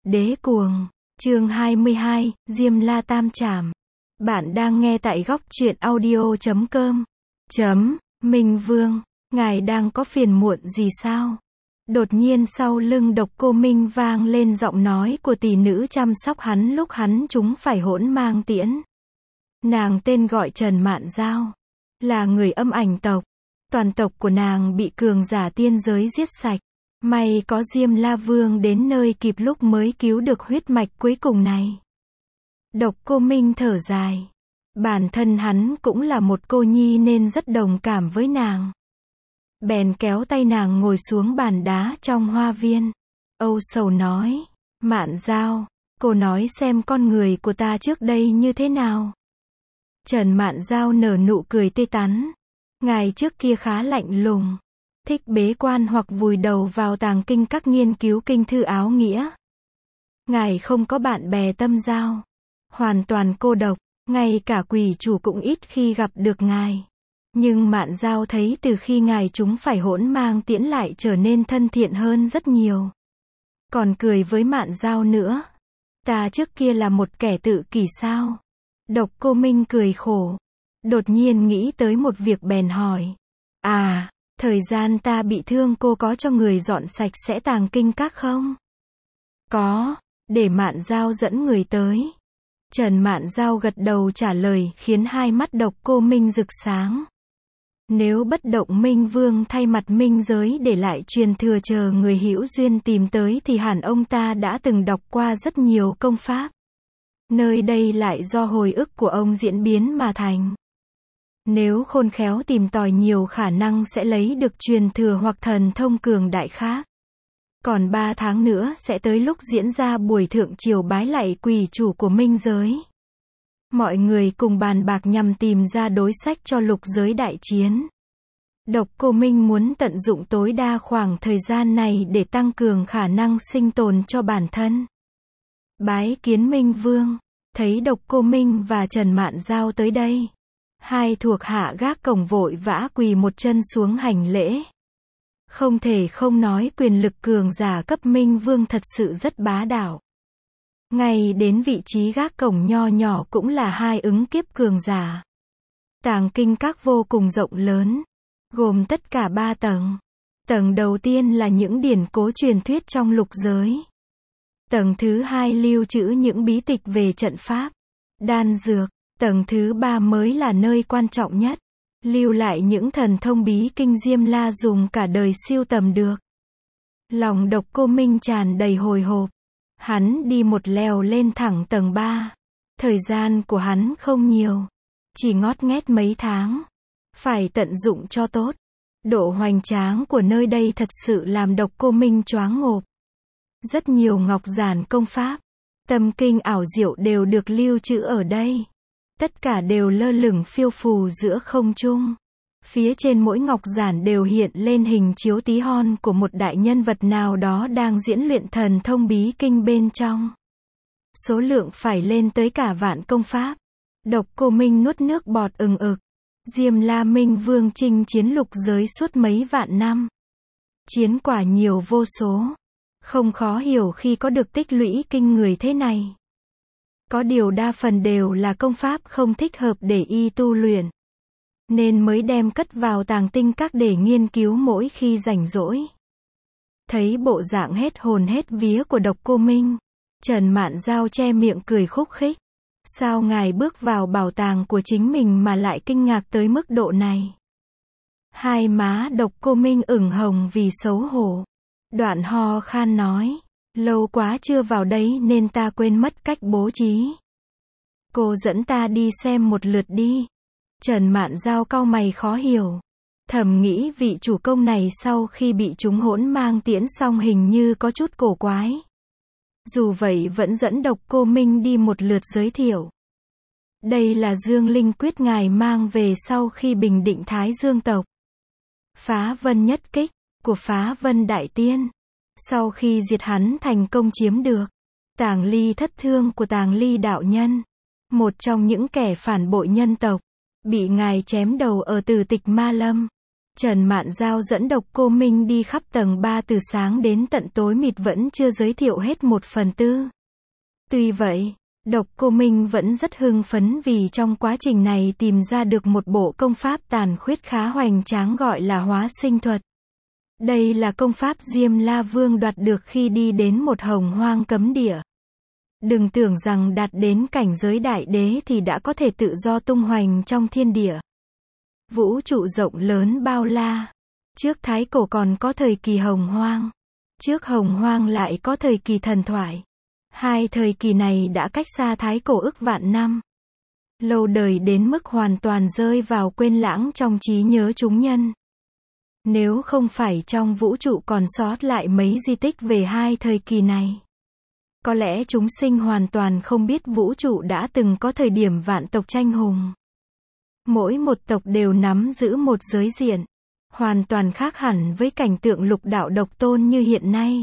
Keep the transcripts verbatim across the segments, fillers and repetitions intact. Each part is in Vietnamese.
Đế cuồng, chương hai mươi hai, Diêm La Tam Trảm. Bạn đang nghe tại góc truyện audio chấm com. Chấm, Minh Vương, ngài đang có phiền muộn gì sao? Đột nhiên sau lưng Độc Cô Minh vang lên giọng nói của tỷ nữ chăm sóc hắn lúc hắn chúng phải hỗn mang tiễn. Nàng tên gọi Trần Mạn Dao, là người âm ảnh tộc. Toàn tộc của nàng bị cường giả tiên giới giết sạch. May có Diêm La Vương đến nơi kịp lúc mới cứu được huyết mạch cuối cùng này. Độc Cô Minh thở dài. Bản thân hắn cũng là một cô nhi nên rất đồng cảm với nàng. Bèn kéo tay nàng ngồi xuống bàn đá trong hoa viên. Âu sầu nói, Mạn Dao, cô nói xem con người của ta trước đây như thế nào. Trần Mạn Dao nở nụ cười tươi tắn. Ngài trước kia khá lạnh lùng, thích bế quan hoặc vùi đầu vào tàng kinh các nghiên cứu kinh thư áo nghĩa. Ngài không có bạn bè tâm giao, hoàn toàn cô độc, ngay cả quỷ chủ cũng ít khi gặp được ngài. Nhưng Mạn Dao thấy từ khi ngài chúng phải hỗn mang tiễn lại trở nên thân thiện hơn rất nhiều. Còn cười với Mạn Dao nữa. Ta trước kia là một kẻ tự kỷ sao? Độc Cô Minh cười khổ. Đột nhiên nghĩ tới một việc bèn hỏi. À, thời gian ta bị thương cô có cho người dọn sạch sẽ tàng kinh các không? Có, để Mạn Dao dẫn người tới. Trần Mạn Dao gật đầu trả lời khiến hai mắt Độc Cô Minh rực sáng. Nếu Bất Động Minh Vương thay mặt minh giới để lại truyền thừa chờ người hữu duyên tìm tới thì hẳn ông ta đã từng đọc qua rất nhiều công pháp. Nơi đây lại do hồi ức của ông diễn biến mà thành. Nếu khôn khéo tìm tòi nhiều khả năng sẽ lấy được truyền thừa hoặc thần thông cường đại khác. Còn ba tháng nữa sẽ tới lúc diễn ra buổi thượng triều bái lạy quỷ chủ của minh giới. Mọi người cùng bàn bạc nhằm tìm ra đối sách cho lục giới đại chiến. Độc Cô Minh muốn tận dụng tối đa khoảng thời gian này để tăng cường khả năng sinh tồn cho bản thân. Bái kiến Minh Vương, thấy Độc Cô Minh và Trần Mạn Dao tới đây. Hai thuộc hạ gác cổng vội vã quỳ một chân xuống hành lễ. Không thể không nói quyền lực cường giả cấp Minh Vương thật sự rất bá đạo. Ngay đến vị trí gác cổng nho nhỏ cũng là hai ứng kiếp cường giả. Tàng kinh các vô cùng rộng lớn, gồm tất cả ba tầng. Tầng đầu tiên là những điển cố truyền thuyết trong lục giới. Tầng thứ hai lưu trữ những bí tịch về trận pháp, đan dược. Tầng thứ ba mới là nơi quan trọng nhất, lưu lại những thần thông bí kinh Diêm La dùng cả đời siêu tầm được. Lòng Độc Cô Minh tràn đầy hồi hộp. Hắn đi một lèo lên thẳng tầng ba. Thời gian của hắn không nhiều, chỉ ngót nghét mấy tháng. Phải tận dụng cho tốt. Độ hoành tráng của nơi đây thật sự làm Độc Cô Minh choáng ngộp. Rất nhiều ngọc giản công pháp, tâm kinh ảo diệu đều được lưu trữ ở đây. Tất cả đều lơ lửng phiêu phù giữa không trung. Phía trên mỗi ngọc giản đều hiện lên hình chiếu tí hon của một đại nhân vật nào đó đang diễn luyện thần thông bí kinh bên trong. Số lượng phải lên tới cả vạn công pháp. Độc Cô Minh nuốt nước bọt ừng ực. Diêm La Minh Vương chinh chiến lục giới suốt mấy vạn năm. Chiến quả nhiều vô số. Không khó hiểu khi có được tích lũy kinh người thế này. Có điều đa phần đều là công pháp không thích hợp để y tu luyện. Nên mới đem cất vào tàng tinh các để nghiên cứu mỗi khi rảnh rỗi. Thấy bộ dạng hết hồn hết vía của Độc Cô Minh, Trần Mạn Dao che miệng cười khúc khích. Sao ngài bước vào bảo tàng của chính mình mà lại kinh ngạc tới mức độ này? Hai má Độc Cô Minh ửng hồng vì xấu hổ. Đoạn ho khan nói. Lâu quá chưa vào đấy nên ta quên mất cách bố trí. Cô dẫn ta đi xem một lượt đi. Trần Mạn Dao cau mày khó hiểu. Thầm nghĩ vị chủ công này sau khi bị chúng hỗn mang tiễn xong hình như có chút cổ quái. Dù vậy vẫn dẫn Độc Cô Minh đi một lượt giới thiệu. Đây là Dương Linh Quyết ngài mang về sau khi bình định Thái Dương tộc. Phá Vân nhất kích của Phá Vân Đại Tiên. Sau khi diệt hắn thành công chiếm được Tàng Ly thất thương của Tàng Ly đạo nhân, một trong những kẻ phản bội nhân tộc, bị ngài chém đầu ở Tử Tịch Ma Lâm. Trần Mạn Giao dẫn Độc Cô Minh đi khắp tầng ba từ sáng đến tận tối mịt vẫn chưa giới thiệu hết một phần tư. Tuy vậy, Độc Cô Minh vẫn rất hưng phấn vì trong quá trình này tìm ra được một bộ công pháp tàn khuyết khá hoành tráng gọi là hóa sinh thuật. Đây là công pháp Diêm La Vương đoạt được khi đi đến một hồng hoang cấm địa. Đừng tưởng rằng đạt đến cảnh giới đại đế thì đã có thể tự do tung hoành trong thiên địa. Vũ trụ rộng lớn bao la. Trước thái cổ còn có thời kỳ hồng hoang. Trước hồng hoang lại có thời kỳ thần thoại. Hai thời kỳ này đã cách xa thái cổ ức vạn năm. Lâu đời đến mức hoàn toàn rơi vào quên lãng trong trí nhớ chúng nhân. Nếu không phải trong vũ trụ còn sót lại mấy di tích về hai thời kỳ này, có lẽ chúng sinh hoàn toàn không biết vũ trụ đã từng có thời điểm vạn tộc tranh hùng. Mỗi một tộc đều nắm giữ một giới diện, hoàn toàn khác hẳn với cảnh tượng lục đạo độc tôn như hiện nay.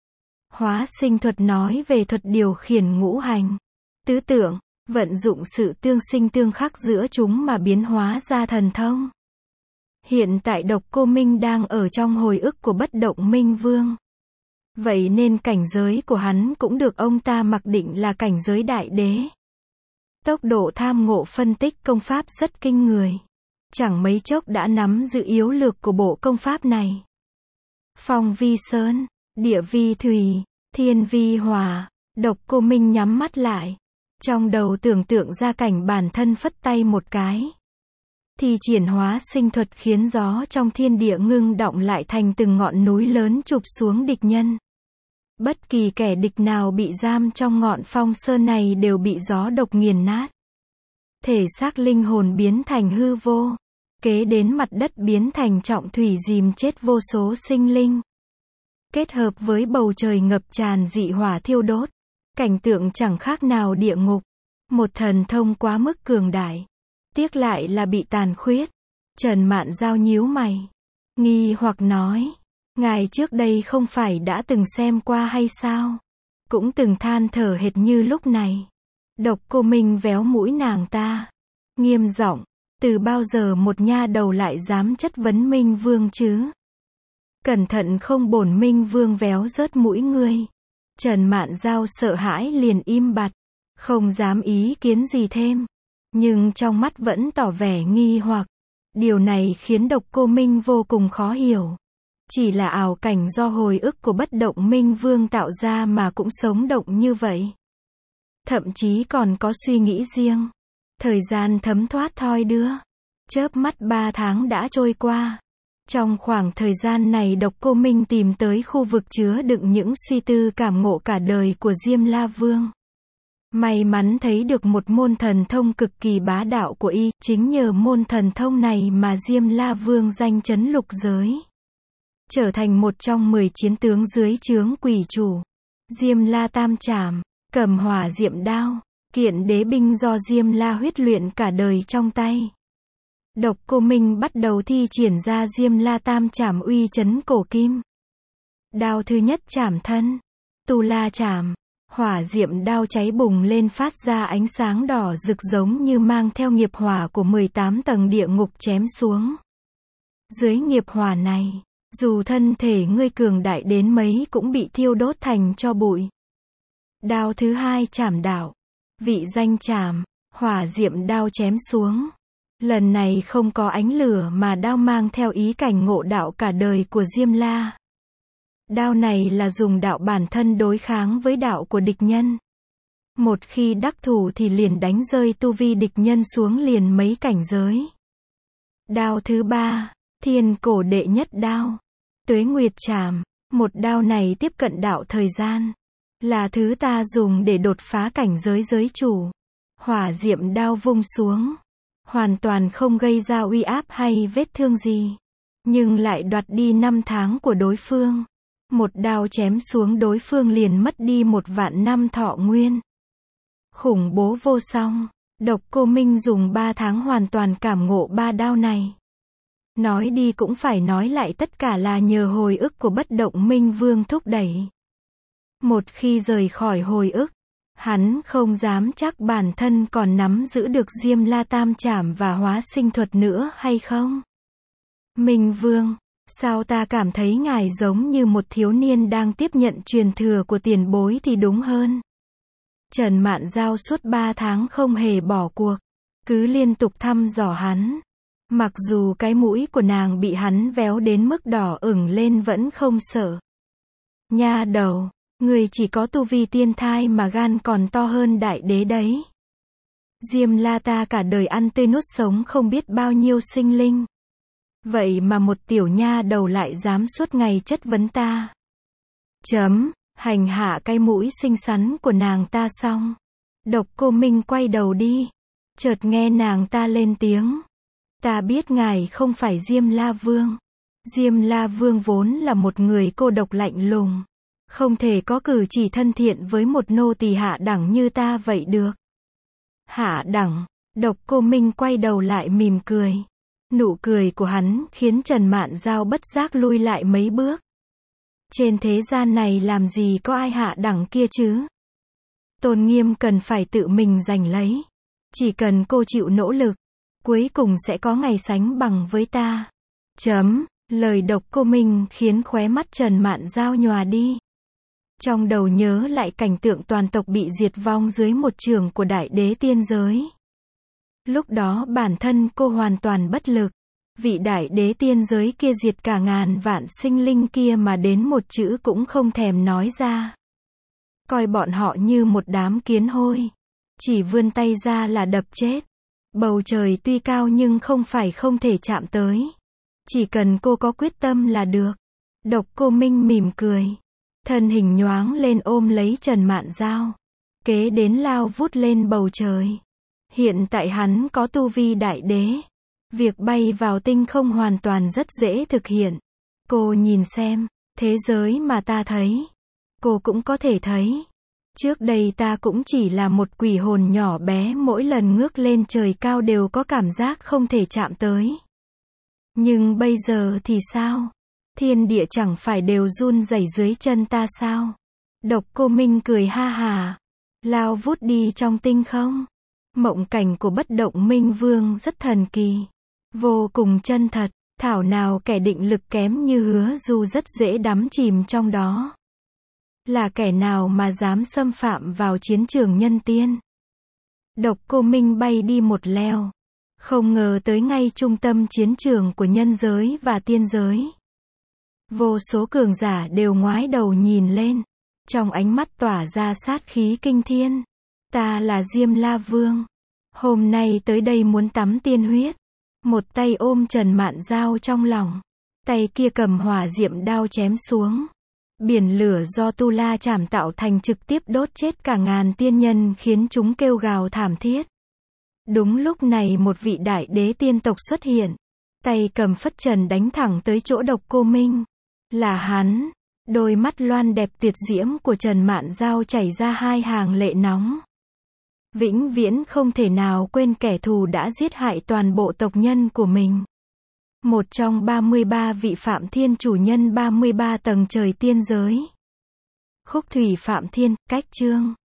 Hóa sinh thuật nói về thuật điều khiển ngũ hành, tứ tượng, vận dụng sự tương sinh tương khắc giữa chúng mà biến hóa ra thần thông. Hiện tại Độc Cô Minh đang ở trong hồi ức của Bất Động Minh Vương. Vậy nên cảnh giới của hắn cũng được ông ta mặc định là cảnh giới đại đế. Tốc độ tham ngộ phân tích công pháp rất kinh người. Chẳng mấy chốc đã nắm giữ yếu lược của bộ công pháp này. Phong vi sơn, địa vi thủy, thiên vi hỏa. Độc Cô Minh nhắm mắt lại. Trong đầu tưởng tượng ra cảnh bản thân phất tay một cái. Thì triển hóa sinh thuật khiến gió trong thiên địa ngưng động lại thành từng ngọn núi lớn chụp xuống địch nhân. Bất kỳ kẻ địch nào bị giam trong ngọn phong sơn này đều bị gió độc nghiền nát. Thể xác linh hồn biến thành hư vô. Kế đến mặt đất biến thành trọng thủy dìm chết vô số sinh linh. Kết hợp với bầu trời ngập tràn dị hỏa thiêu đốt. Cảnh tượng chẳng khác nào địa ngục. Một thần thông quá mức cường đại. Tiếc lại là bị tàn khuyết. Trần Mạn Giao nhíu mày. Nghi hoặc nói. Ngài trước đây không phải đã từng xem qua hay sao? Cũng từng than thở hệt như lúc này. Độc Cô Minh véo mũi nàng ta. Nghiêm giọng. Từ bao giờ một nha đầu lại dám chất vấn Minh Vương chứ? Cẩn thận không bổn Minh Vương véo rớt mũi ngươi. Trần Mạn Giao sợ hãi liền im bặt. Không dám ý kiến gì thêm. Nhưng trong mắt vẫn tỏ vẻ nghi hoặc. Điều này khiến Độc Cô Minh vô cùng khó hiểu. Chỉ là ảo cảnh do hồi ức của Bất Động Minh Vương tạo ra mà cũng sống động như vậy. Thậm chí còn có suy nghĩ riêng. Thời gian thấm thoát thoi đưa. Chớp mắt ba tháng đã trôi qua. Trong khoảng thời gian này Độc Cô Minh tìm tới khu vực chứa đựng những suy tư cảm ngộ cả đời của Diêm La Vương. May mắn thấy được một môn thần thông cực kỳ bá đạo của y, chính nhờ môn thần thông này mà Diêm La Vương danh chấn lục giới. Trở thành một trong mười chiến tướng dưới trướng quỷ chủ. Diêm La Tam Trảm, cầm hỏa diệm đao, kiện đế binh do Diêm La huyết luyện cả đời trong tay. Độc Cô Minh bắt đầu thi triển ra Diêm La Tam Trảm uy chấn cổ kim. Đao thứ nhất chảm thân, Tu La Trảm. Hỏa diệm đao cháy bùng lên phát ra ánh sáng đỏ rực giống như mang theo nghiệp hỏa của mười tám tầng địa ngục chém xuống. Dưới nghiệp hỏa này, dù thân thể ngươi cường đại đến mấy cũng bị thiêu đốt thành tro bụi. Đao thứ hai chảm đạo. Vị danh chảm, hỏa diệm đao chém xuống. Lần này không có ánh lửa mà đao mang theo ý cảnh ngộ đạo cả đời của Diêm La. Đao này là dùng đạo bản thân đối kháng với đạo của địch nhân. Một khi đắc thủ thì liền đánh rơi tu vi địch nhân xuống liền mấy cảnh giới. Đao thứ ba, thiên cổ đệ nhất đao. Tuế Nguyệt Trảm. Một đao này tiếp cận đạo thời gian. Là thứ ta dùng để đột phá cảnh giới giới chủ. Hỏa diệm đao vung xuống. Hoàn toàn không gây ra uy áp hay vết thương gì. Nhưng lại đoạt đi năm tháng của đối phương. Một đao chém xuống đối phương liền mất đi một vạn năm thọ nguyên. Khủng bố vô song. Độc Cô Minh dùng ba tháng hoàn toàn cảm ngộ ba đao này. Nói đi cũng phải nói lại tất cả là nhờ hồi ức của Bất Động Minh Vương thúc đẩy. Một khi rời khỏi hồi ức, hắn không dám chắc bản thân còn nắm giữ được Diêm La Tam Trảm và hóa sinh thuật nữa hay không. Minh Vương, sao ta cảm thấy ngài giống như một thiếu niên đang tiếp nhận truyền thừa của tiền bối thì đúng hơn. Trần Mạn Giao suốt ba tháng không hề bỏ cuộc, cứ liên tục thăm dò hắn. Mặc dù cái mũi của nàng bị hắn véo đến mức đỏ ửng lên vẫn không sợ. Nha đầu, người chỉ có tu vi tiên thai mà gan còn to hơn đại đế đấy. Diêm La ta cả đời ăn tươi nuốt sống không biết bao nhiêu sinh linh. Vậy mà một tiểu nha đầu lại dám suốt ngày chất vấn ta. Chấm, hành hạ cái mũi xinh xắn của nàng ta xong. Độc Cô Minh quay đầu đi. Chợt nghe nàng ta lên tiếng. Ta biết ngài không phải Diêm La Vương. Diêm La Vương vốn là một người cô độc lạnh lùng. Không thể có cử chỉ thân thiện với một nô tỳ hạ đẳng như ta vậy được. Hạ đẳng, Độc Cô Minh quay đầu lại mỉm cười. Nụ cười của hắn khiến Trần Mạn Giao bất giác lui lại mấy bước. Trên thế gian này làm gì có ai hạ đẳng kia chứ? Tôn nghiêm cần phải tự mình giành lấy. Chỉ cần cô chịu nỗ lực, cuối cùng sẽ có ngày sánh bằng với ta. Chấm, lời Độc Cô Minh khiến khóe mắt Trần Mạn Giao nhòa đi. Trong đầu nhớ lại cảnh tượng toàn tộc bị diệt vong dưới một chưởng của đại đế tiên giới. Lúc đó bản thân cô hoàn toàn bất lực. Vị đại đế tiên giới kia diệt cả ngàn vạn sinh linh kia mà đến một chữ cũng không thèm nói ra. Coi bọn họ như một đám kiến hôi. Chỉ vươn tay ra là đập chết. Bầu trời tuy cao nhưng không phải không thể chạm tới. Chỉ cần cô có quyết tâm là được. Độc Cô Minh mỉm cười. Thân hình nhoáng lên ôm lấy Trần Mạn Giao. Kế đến lao vút lên bầu trời. Hiện tại hắn có tu vi đại đế. Việc bay vào tinh không hoàn toàn rất dễ thực hiện. Cô nhìn xem, thế giới mà ta thấy, cô cũng có thể thấy. Trước đây ta cũng chỉ là một quỷ hồn nhỏ bé, mỗi lần ngước lên trời cao đều có cảm giác không thể chạm tới. Nhưng bây giờ thì sao? Thiên địa chẳng phải đều run rẩy dưới chân ta sao? Độc Cô Minh cười ha hà, lao vút đi trong tinh không. Mộng cảnh của Bất Động Minh Vương rất thần kỳ, vô cùng chân thật. Thảo nào kẻ định lực kém như Hứa Du rất dễ đắm chìm trong đó. Là kẻ nào mà dám xâm phạm vào chiến trường nhân tiên? Độc Cô Minh bay đi một leo, không ngờ tới ngay trung tâm chiến trường của nhân giới và tiên giới. Vô số cường giả đều ngoái đầu nhìn lên, trong ánh mắt tỏa ra sát khí kinh thiên. Ta là Diêm La Vương, hôm nay tới đây muốn tắm tiên huyết. Một tay ôm Trần Mạn Giao trong lòng, tay kia cầm hỏa diệm đao chém xuống. Biển lửa do Tu La Chảm tạo thành trực tiếp đốt chết cả ngàn tiên nhân, khiến chúng kêu gào thảm thiết. Đúng lúc này một vị đại đế tiên tộc xuất hiện, tay cầm phất trần đánh thẳng tới chỗ Độc Cô Minh. Là hắn. Đôi mắt loan đẹp tuyệt diễm của Trần Mạn Giao chảy ra hai hàng lệ nóng. Vĩnh viễn không thể nào quên kẻ thù đã giết hại toàn bộ tộc nhân của mình. Một trong ba mươi ba vị Phạm Thiên chủ nhân ba mươi ba tầng trời tiên giới. Khúc Thủy Phạm Thiên, cách chương